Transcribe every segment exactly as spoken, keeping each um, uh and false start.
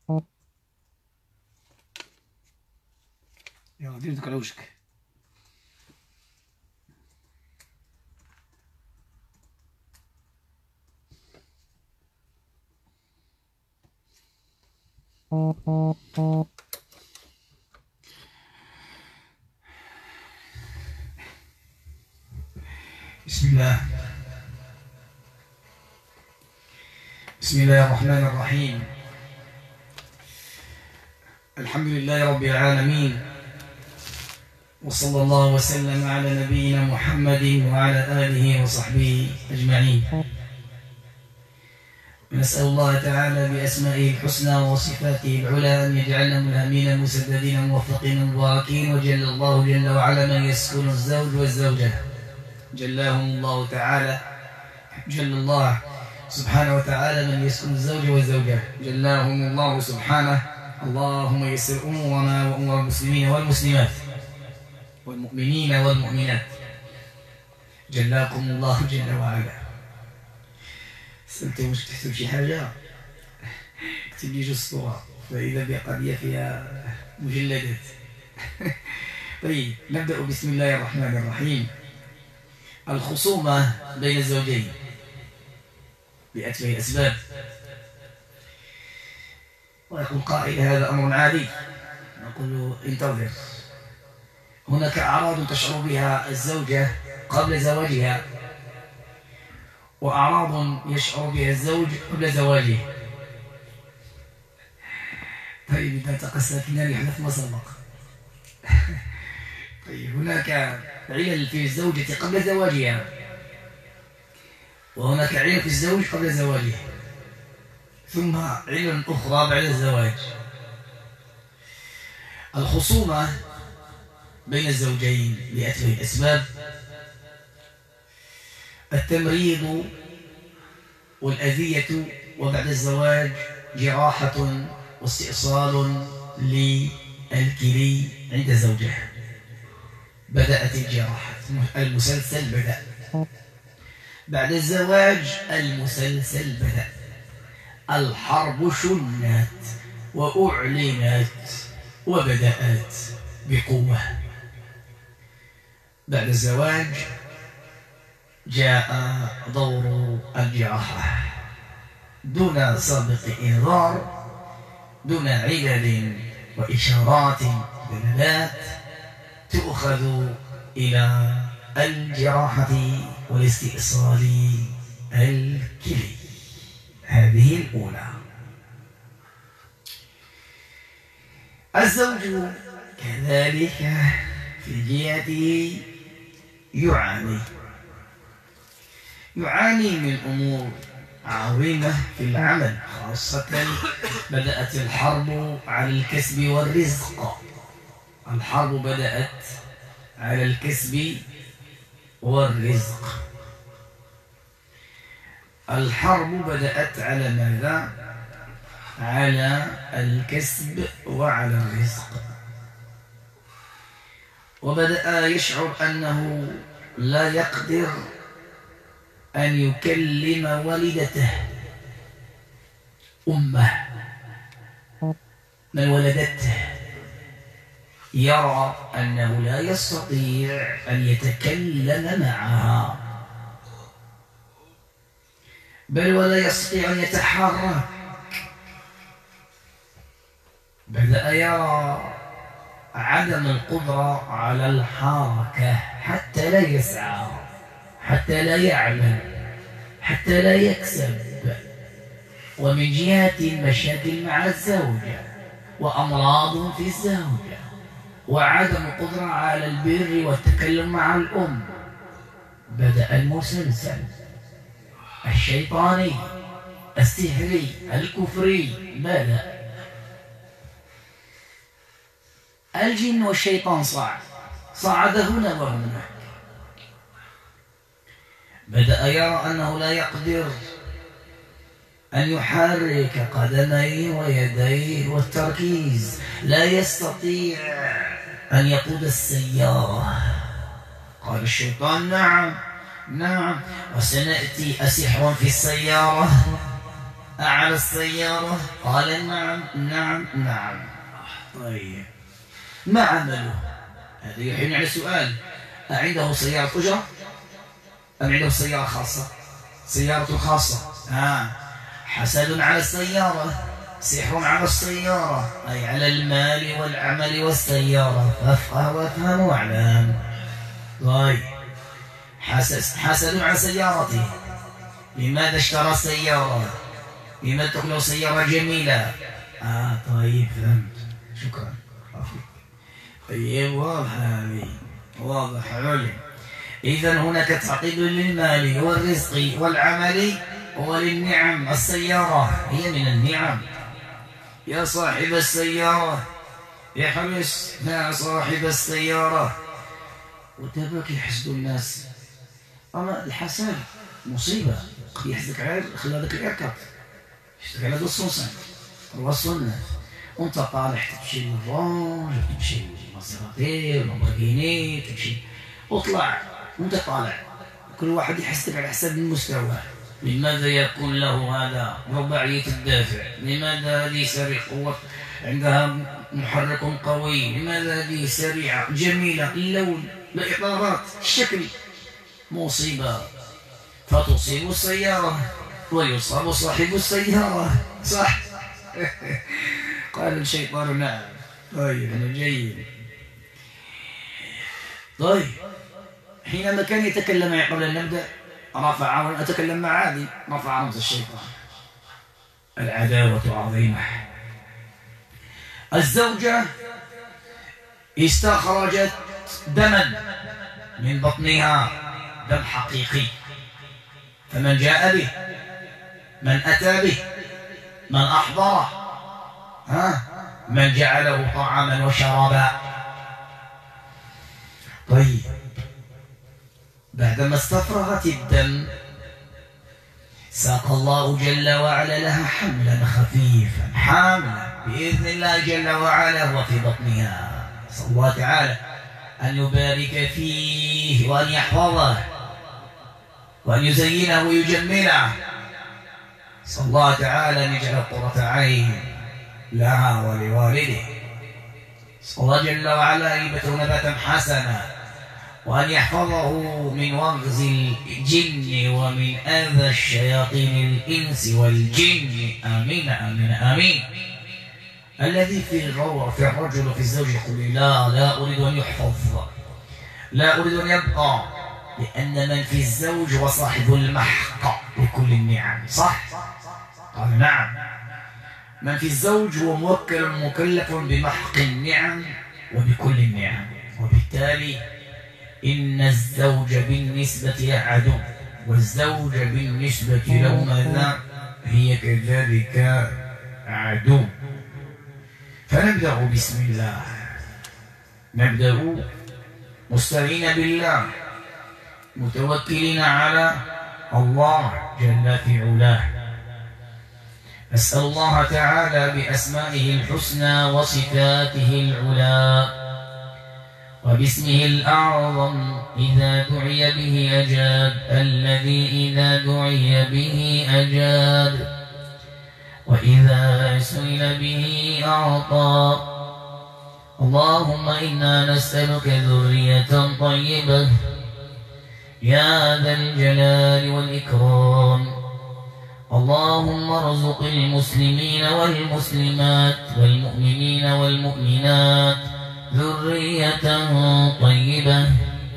يلا دير دوك على وجهك. بسم الله بسم الله الرحمن الرحيم. الحمد لله رب العالمين، وصلى الله وسلم على نبينا محمد وعلى آله وصحبه أجمعين. ونسأل الله تعالى بأسمائه الحسنى وصفاته العلى أن يجعلنا ملهمين مسددين موفقين مباركين. وجل الله جل وعلا من يسكن الزوج والزوجة، جلاهم الله تعالى جل الله سبحانه وتعالى من يسكن الزوج والزوجة، جلاهم الله سبحانه. اللهم يسر أمورنا وأمور المسلمين والمسلمات والمؤمنين والمؤمنات، جلاكم الله جل وعلا. سألتم واش تحسوا شي حاجة؟ اكتب لي جوج صور، فإذا بقضية فيها مجلدات. طيب نبدأ. بسم الله الرحمن الرحيم. الخصومة بين الزوجين لأتفه أسباب. ويقول قائل هذا أمر عادي، نقول له انتظر. هناك أعراض تشعر بها الزوجة قبل زواجها، وأعراض يشعر بها الزوج قبل زواجه. طيب إذا تقسى اثنان يحدث ما سبق. طيب هناك علل في الزوجة قبل زواجها، وهناك علل في الزوج قبل زواجه، ثم علل أخرى بعد الزواج. الخصومة بين الزوجين لأتفه الأسباب: التمريض والأذية، وبعد الزواج جراحة واستئصال للكلي عند زوجها. بدأت الجراحة، المسلسل بدأ. بعد الزواج المسلسل بدأ. الحرب شنت وأعلنت وبدأت بقوة. بعد الزواج جاء دور الجراحة دون سابق إنذار، دون علل وإشارات دلالات، تؤخذ إلى الجراحة والاستئصال الكلي. هذه الأولى. الزوج كذلك في جهته يعاني يعاني من أمور عظيمة في العمل، خاصة بدأت الحرب على الكسب والرزق. الحرب بدأت على الكسب والرزق. الحرب بدأت على ماذا؟ على الكسب وعلى الرزق. وبدأ يشعر أنه لا يقدر أن يكلم والدته أمه من ولدته. يرى أنه لا يستطيع أن يتكلم معها، بل ولا يستطيع أن يتحرك. بدأ يرى عدم القدرة على الحركة، حتى لا يسعى، حتى لا يعمل، حتى لا يكسب. ومن جهة مشاكل مع الزوجة، وأمراض في الزوجة، وعدم القدرة على البر والتكلم مع الأم. بدأ المسلسل الشيطاني السحري الكفري. بدأ الجن والشيطان صعد صعد هنا وهناك. بدأ يرى أنه لا يقدر أن يحرك قدميه ويديه والتركيز، لا يستطيع أن يقود السيارة. قال الشيطان: نعم نعم، وسنأتي أسحر في السيارة. أعلى السيارة؟ قال نعم نعم نعم. طيب ما عمله؟ هذا يحيل على سؤال: أعنده سيارة أجرة أم عنده سيارة خاصة؟ سيارة خاصة. آه. حسد على السيارة، سحر على السيارة، أي على المال والعمل والسيارة. فافقه وافهم واعلم. طيب حسد حسد على سيارته. لماذا اشترى السيارة؟ لماذا تكون سيارة جميلة؟ آه طيب فهمت، شكرا. طيب واضح هذه، واضح علم. إذن هناك تعقيد للمال والرزق والعمل وللنعم. السيارة هي من النعم. يا صاحب السيارة احرص مع صاحب السيارة. وتباك يحسدوا الناس. أما الحسد مصيبة، قد يحسدك على خلالك الإركب، يحسدك على الصوصان والصنة، وانت طالع تمشي للرانج، تمشي للمصيراتي واللامبورغيني، تمشي وطلع وانت طالع، كل واحد يحسدك على حسب المستوى. لماذا يكون له هذا رباعية الدافع؟ لماذا هذه سريعة قوة عندها محرك قوي؟ لماذا هذه سريعة جميلة اللون الإطارات الشكل؟ مصيبة. فتصيب السيارة ويصاب صاحب السيارة. صح. قال الشيطان نعم. طيب أنا جيد. طيب حينما كان يتكلم معي قبل أن نبدأ رفع، وأنا أتكلم مع عادي، رفع رمز الشيطان. العداوة عظيمة. الزوجة استخرجت دما من بطنها، دم حقيقي، فمن جاء به، من أتى به، من أحضره، ها، من جعله طعاما وشرابا. طيب بعدما استفرغت الدم ساق الله جل وعلا لها حملا خفيفا، حاملا بإذن الله جل وعلا وفي بطنها. صلى الله تعالى أن يبارك فيه وأن يحفظه وأن يزينه ويجمله. صلى الله تعالى أن يجعل قرة عين لها ولوالده. صلى الله جل وعلا أن ينبته نباتا حسنا، وأن يحفظه من وغز الجن ومن أذى الشياطين الإنس والجن. آمين آمين آمين. الذي في الروع في الرجل وفي الزوج يقول لا لا أريد أن يحفظ، لا أريد أن يبقى، لأن من في الزوج وصاحب المحق بكل النعم. صح؟ قال نعم. من في الزوج هو موكل مكلف بمحق النعم وبكل النعم، وبالتالي إن الزوج بالنسبة عدو، والزوج بالنسبة له ماذا؟ هي كذلك عدو. فنبدأ بسم الله، نبدأ مستعين بالله، متوكلين على الله جل في علاه. أسأل الله تعالى بأسمائه الحسنى وصفاته العلى وباسمه الأعظم إذا دعي به أجاب، الذي إذا دعي به أجاب، وإذا سئل به أعطى. اللهم إنا نسألك ذرية طيبة يا ذا الجلال والإكرام. اللهم ارزق المسلمين والمسلمات والمؤمنين والمؤمنات ذرية طيبة.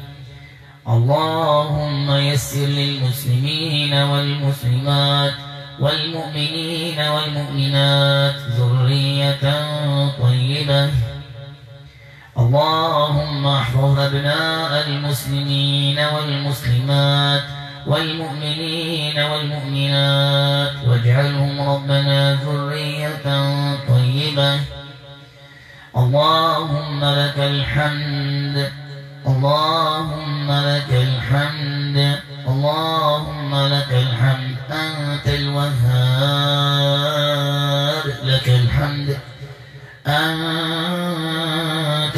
اللهم يسر للمسلمين والمسلمات والمؤمنين والمؤمنات ذرية طيبة. اللهم احفظ أبناء المسلمين والمسلمات والمؤمنين والمؤمنات واجعلهم ربنا ذرية طيبة. اللهم لك الحمد، اللهم لك الحمد، اللهم لك الحمد. أنت الوهاب، لك الحمد. أنت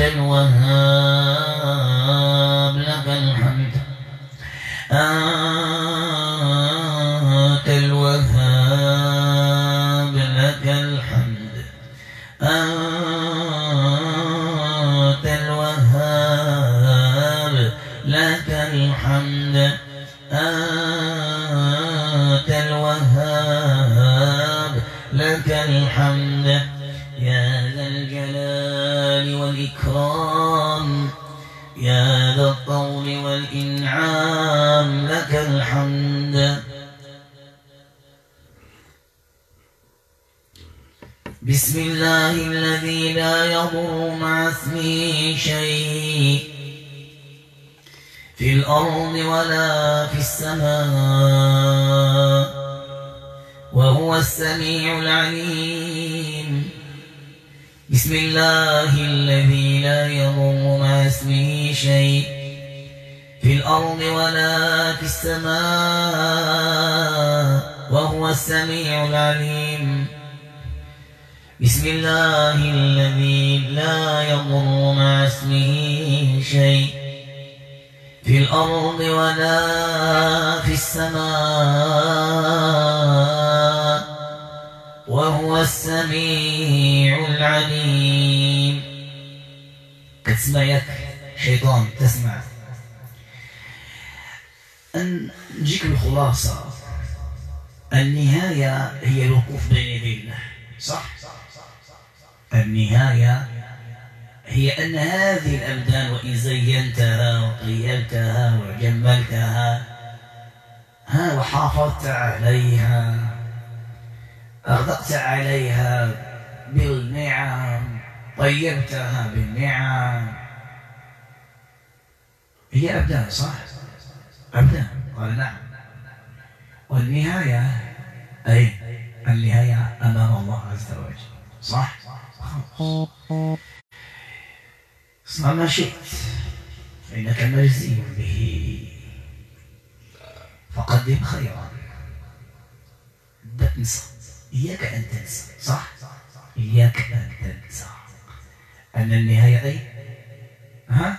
الوهاب، لك الحمد. أنت الوهاب الحمد يا ذا الجلال والإكرام يا ذا الطول والإنعام لك الحمد. بسم الله الذي لا يضر مع اسمه شيء في الأرض ولا في السماء وهو السميع العليم. بسم الله الذي لا يضر مع اسمه شيء في الأرض ولا في السماء وهو السميع العليم. بسم الله الذي لا يضر مع اسمه شيء في الأرض ولا في السماء وهو السميع العليم. كتسمعك شيطان تسمع أن نجيك بالخلاصة. النهاية هي الوقوف بين يدي الله، صح؟ النهاية هي أن هذه الأبدان وإن زينتها وطيبتها وجملتها ها وحافظت عليها أغدقت عليها بالنعم طيبتها بالنعم، هي أبدان، صح؟ أبدان، قال نعم. والنهاية أي النهاية أمام الله عز وجل، صح؟ اصنع ما شئت فإنك مجزي به، فقدم خيرا. لا تنسى، إياك أن تنسى، صح؟ إياك أن تنسى أن النهاية أي ها؟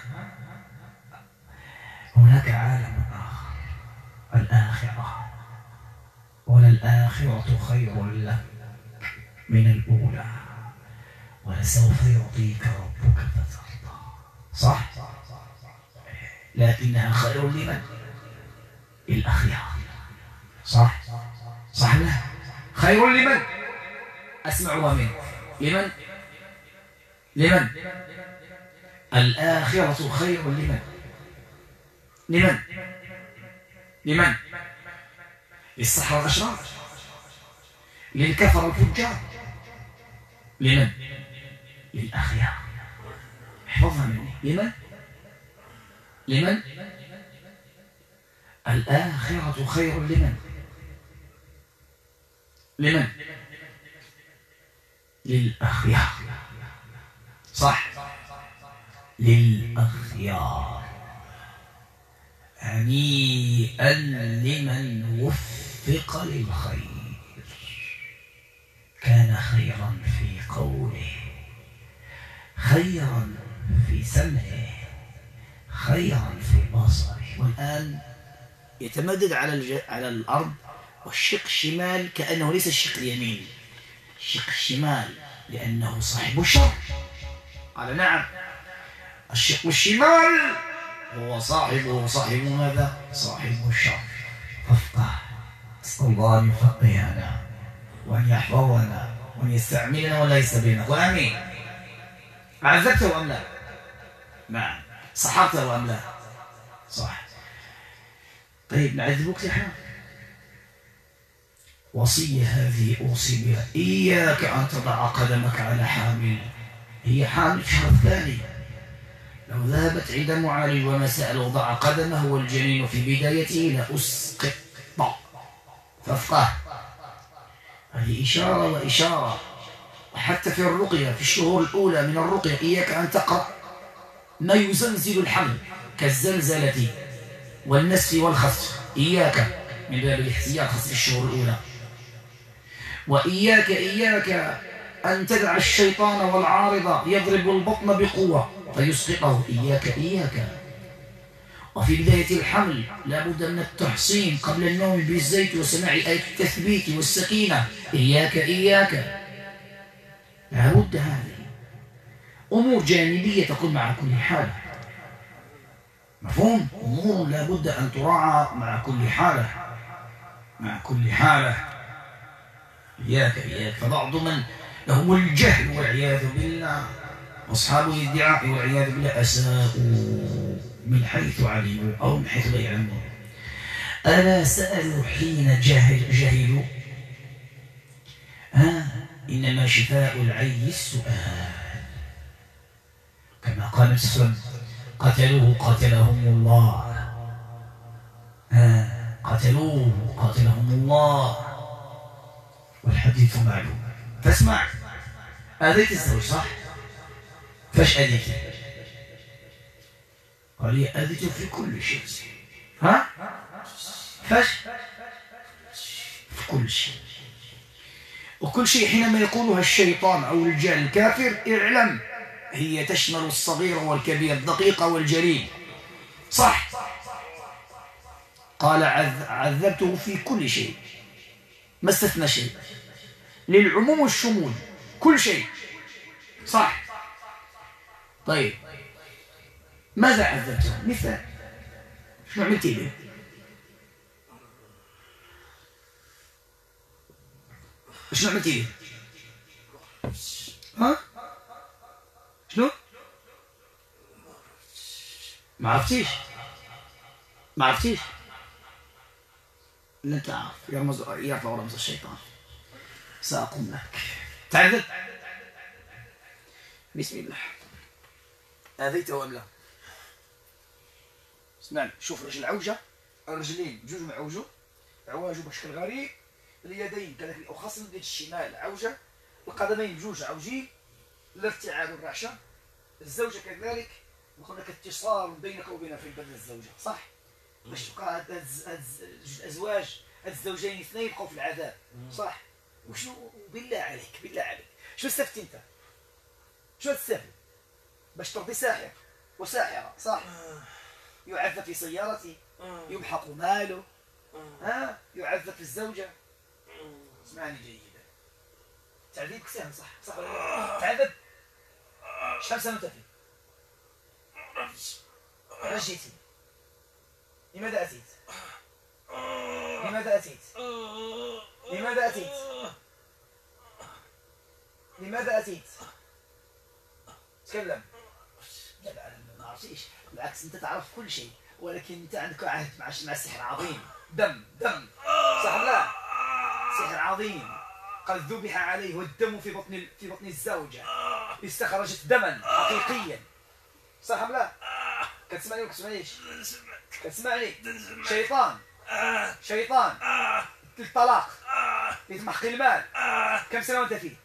هناك عالم آخر، الآخرة، وللآخرة خير لك من الأولى ولسوف يعطيك ربك فترضى، صح؟ لكنها خير لمن؟ للأخيار، صح؟ صح لا؟ خير لمن؟ أسمعها منك. لمن؟ لمن؟ الآخرة خير لمن؟ لمن؟ لمن؟ للسحرة الأشرار، للكفر الفجار، لمن؟ للأخيار. احفظها مني. لمن؟ لمن؟ الآخرة خير لمن؟ لمن؟ للأخيار، صح؟ للأخيار. هنيئا لمن وفق للخير، كان خيرا في قوله، خيرا في سمعه، خيرا في بصره. والآن يتمدد على الج... على الأرض، والشق الشمال كأنه ليس الشق اليمين، الشق الشمال لأنه صاحب الشر. قال نعم، الشق الشمال هو صاحبه صاحب ماذا؟ صاحب الشر. فافقه، أسأل الله أن يفقهنا وأن يحفظنا وأن يستعملنا ولا يستبيننا. وآمين. عذبته أم لا؟ نعم. سحرته أم لا؟ صح. طيب نعذبك يا حرام. وصية هذه أوصي بها، إياك أن تضع قدمك على حامل. هي حامل في شهر ثاني، لو ذهبت عند معالج وما سأل وضع قدمه والجنين في بدايته لأسقط. فافقه، هذه إشارة وإشارة. وحتى في الرقية في الشهور الأولى من الرقية إياك أن تقرأ ما يزلزل الحمل كالزلزلة والنسف والخسف، إياك من باب الاحتياط خاصة في الشهور الأولى. وإياك إياك أن تدع الشيطان والعارضة يضرب البطن بقوة فيسقطه، إياك إياك. وفي بداية الحمل لا بد من التحصين قبل النوم بالزيت وسماع آية التثبيت والسكينة، إياك إياك. لا بد هذه أمور جانبية تكون مع كل حالة، مفهوم؟ أمور لا بد أن تراعى مع كل حالة، مع كل حالة. إياك إياك. فبعض من لهم الجهل والعياذ بالله، أصحاب الادعاء والعياذ بالله، أساءوا من حيث علموا أو من حيث لا يعلمون. ألا سألوا حين جهل جهلوا؟ ها إنما شفاء العي السؤال، كما قال السلام: قتلوه قتلهم الله. ها قتلوه قتلهم الله، والحديث معلوم. فاسمع، آذيت الزوج صح؟ فاش آذيت؟ قال لي آذيته في كل شيء. ها؟ فاش؟ في كل شيء. وكل شيء حينما يقولها الشيطان أو الجهل الكافر اعلم هي تشمل الصغير والكبير، الدقيق والجليل. صح؟ قال عذبته في كل شيء، ما استثنى شيء، للعموم والشمول، كل شيء. صح؟ طيب ماذا عذبته؟ مثال، شنو عملتي به؟ شنو عملتي به؟ ها؟ شنو؟ ما عرفتيش؟ ما عرفتيش؟ لا تعرف، يرمز يرفع رمز الشيطان. سأقوم لك. تعذب؟ بسم الله. آذيته أم لا؟ اسمعني، شوف رجل عوجة، الرجلين بجوج معوجو، عواجو بشكل غريب، اليدين كذلك، وخاصة اليد الشمال عوجة، القدمين بجوج عوجين، الارتعاد والرعشة، الزوجة كذلك، وهناك اتصال بينك وبين في بدن الزوجة. صح؟ باش تبقى هاد الأزواج، هاد الزوجين اثنين يبقوا في العذاب. صح؟ وشنو بالله عليك، بالله عليك، شنو استفدت أنت؟ شنو تستفد؟ باش ترضي ساحر وساحرة. صح؟ يعذب في سيارته، يمحق ماله، ها؟ يعذب في الزوجة. اسمعني جيدا، تعذيبك سهل. صح؟ صح ولا لا؟ تعذب؟ شحال سنة فيه؟ علاش جيتي؟ لماذا أتيت؟ لماذا أتيت؟ لماذا أتيت؟ لماذا أتيت؟ تكلم. لا لا ما عرفتيش، بالعكس أنت تعرف كل شيء، ولكن أنت عندك عهد مع مع السحر عظيم. دم دم. صح لا؟ سحر عظيم قد ذبح عليه، والدم في بطن في بطن الزوجة استخرجت دما حقيقيا. صح لا؟ كتسمعني ولا كتسمعنيش؟ كتسمعني؟ شيطان شيطان الطلاق، يتمحق المال. كم سنة وأنت فيه؟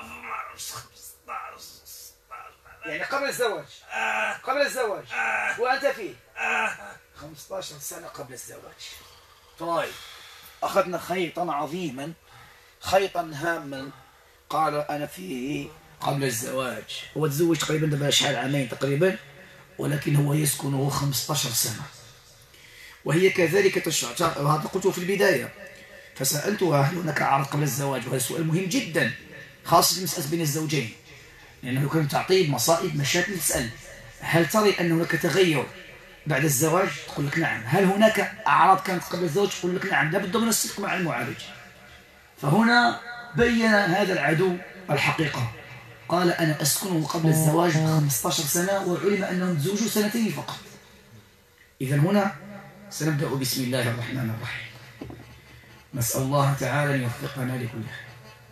يعني قبل الزواج، قبل الزواج وأنت فيه خمسة عشر سنة قبل الزواج. طيب أخذنا خيطا عظيما، خيطا هاما، قال أنا فيه قبل الزواج. هو تزوج تقريبا دابا شحال، عامين تقريبا، ولكن هو يسكنه خمسة عشر سنة، وهي كذلك تشعر. وهذا قلته في البداية، فسألتها هل هناك عرض قبل الزواج، وهذا سؤال مهم جدا، خاصة المسألة بين الزوجين، لأنه كان تعطيب مصائب مشاكل. تسأل هل ترى أن هناك تغير بعد الزواج؟ تقول لك نعم. هل هناك أعراض كانت قبل الزواج؟ تقول لك نعم. لابد من الصدق مع المعالج. فهنا بين هذا العدو الحقيقة، قال أنا أسكنه قبل الزواج بخمسة عشر سنة، وعلم أنهم تزوجوا سنتين فقط. إذن هنا سنبدأ بسم الله الرحمن الرحيم. نسأل الله تعالى أن يوفقنا لكل خير.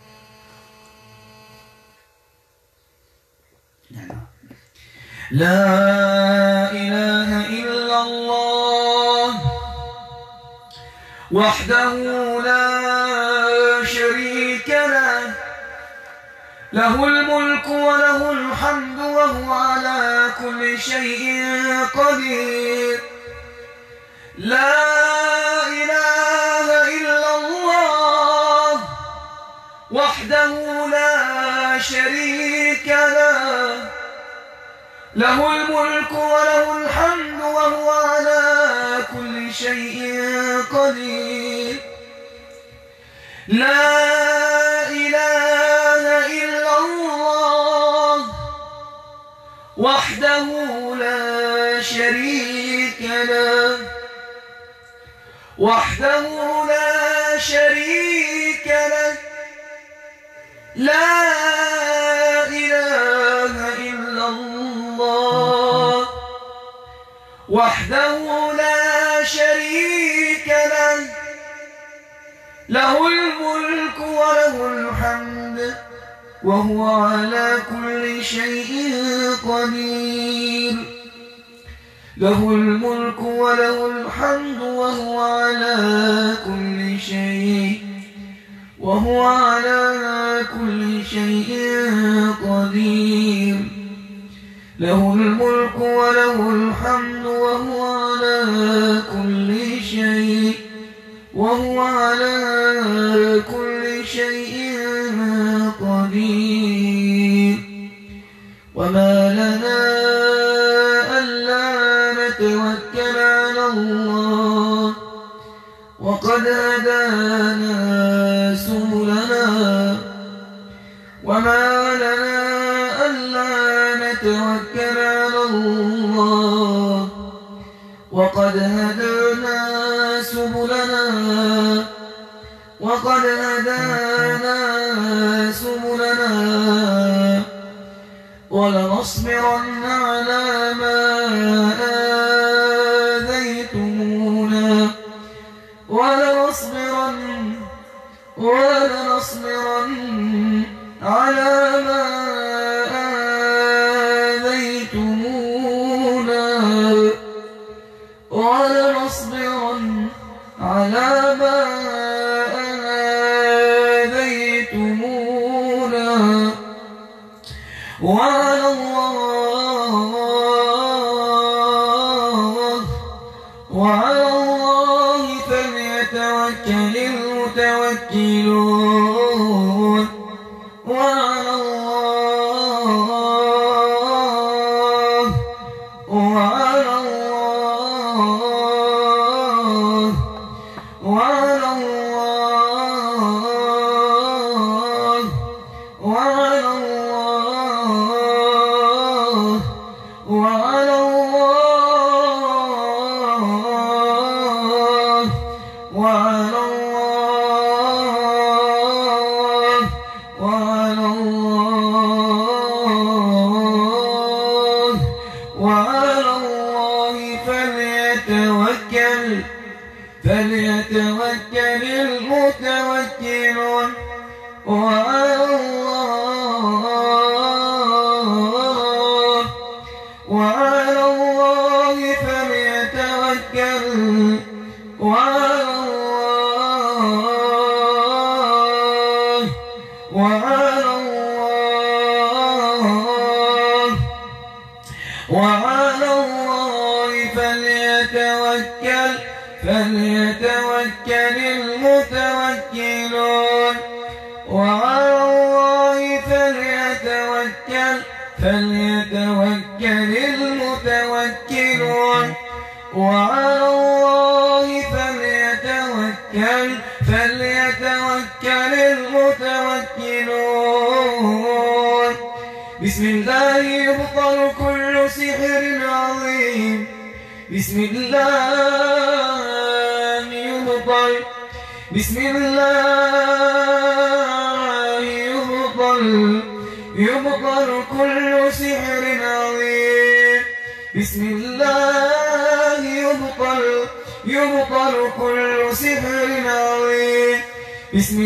نعم. لا إله إلا الله وحده لا شريك له، له الملك وله الحمد وهو على كل شيء قدير. لا إله إلا الله وحده لا شريك له، له الملك وله الحمد وهو على كل شيء قدير. لا إله إلا الله وحده لا شريك له، وحده لا شريك له، لا إله إلا الله وحده لا شريك له له الملك وله الحمد وهو على كل شيء قدير له الملك وله الحمد وهو على كل شيء وهو على كل شيء قدير له الملك وله الحمد وهو على كل شيء وهو على كل شيء قدير وما لنا ألا نتوكل على الله وقد هدانا سبلنا وما لنا ألا نتوكل على الله وقد هدانا سبلنا وقد هدانا سبلنا ولنصبرن على ما آذيتمونا ولنصبرن ولنصبرن على ما آذيتمونا ولنصبرن على ما آذيتمونا وعلى الله وعلى الله فليتوكل المتوكلون وعلى الله وعلى الله وعلى الله وعلى الله وعلى الله وعلى الله وعلى الله وعلى الله فليتوكل فليتوكل المتوكلون وعلى الله وعلى الله فليتوكل وعلى الله وعلى الله وعلى الله فليتوكل فليتوكل المتوكلون وعلى الله فليتوكل فليتوكل المتوكلون وعلى الله فليتوكل فليتوكل المتوكلون بسم الله يبطل كل سحر عظيم بسم الله يبطل بسم الله يبطل يبطل كل سحر عظيم بسم الله يبطل يبطل كل سحر عظيم بسم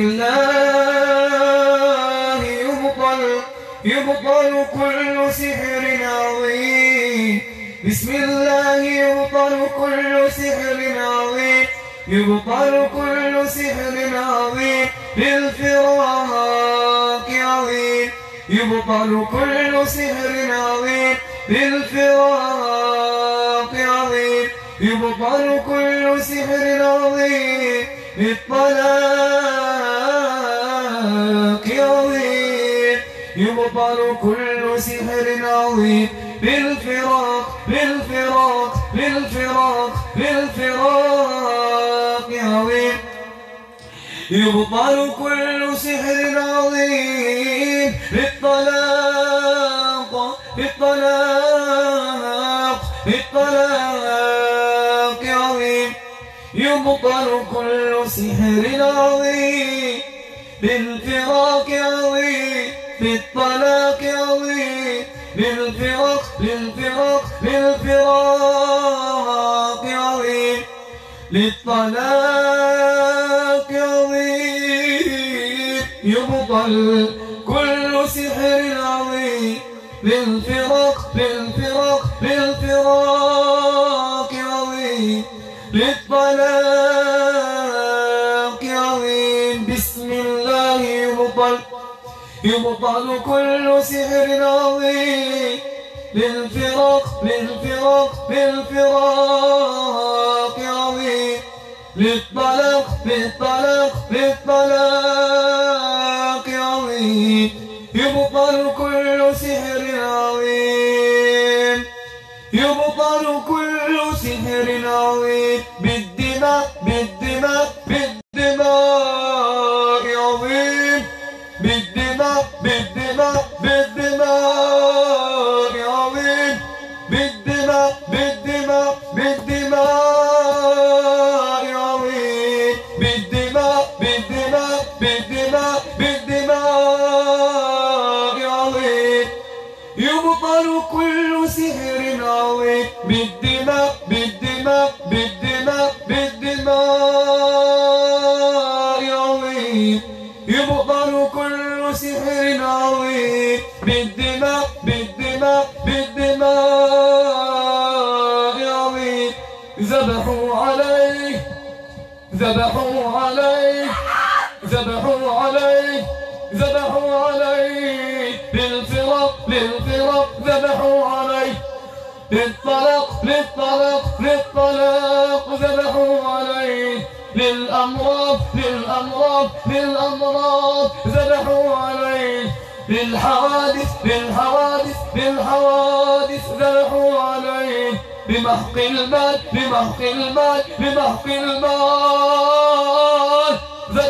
الله يبطل يبطل كل سحر عظيم بسم الله يبطل كل سحر عظيم يبطل كل سحر عظيم بالفراق عظيم يبطل كل سحر عظيم بالفراق عظيم يبطل كل سحر عظيم بالطلاق عظيم يبطل كل سحر عظيم بالفراق بالفراق بالفراق بالفراق عظيم يبطل كل سحر عظيم بالطلاق بالطلاق بالطلاق عظيم يبطل كل سحر عظيم بالفراق عظيم بالطلاق عظيم بالفراق بالفراق بالفراق عظيم للطلاق عظيم يبطل كل سحر عظيم بالفراق بالفراق بالفراق عظيم للطلاق عظيم بسم الله يبطل يبطل كل سحر عظيم بالفراق بالفراق بالفراق عظيم للطلاق بالطلاق بالطلاق عظيم يبطل كل سحر عظيم يبطل كل سحر عظيم بالدماء بالدماء بالدماء عظيم بالدماء بالدماء بالدماء عظيم بالدماء بالدماء بالدماء عظيم بالدماء بالدماء بالدماء بالدماء عظيم يبطل كل سحر عظيم بالدماء بالدماء بالدماء بالدماء عظيم يبطل كل سحر عظيم بالدماء بالدماء بالدماء عظيم ذبحوا عليه ذبحوا عليه ذبحوا عليه ذبحوا عليه بالفراق بالفراق ذبحوا عليه للطلاق للطلاق للطلاق ذبحوا عليه للأمراض للأمراض للأمراض ذبحوا عليه للحوادث للحوادث للحوادث ذبحوا عليه بمحق المال بمحق المال بمحق المال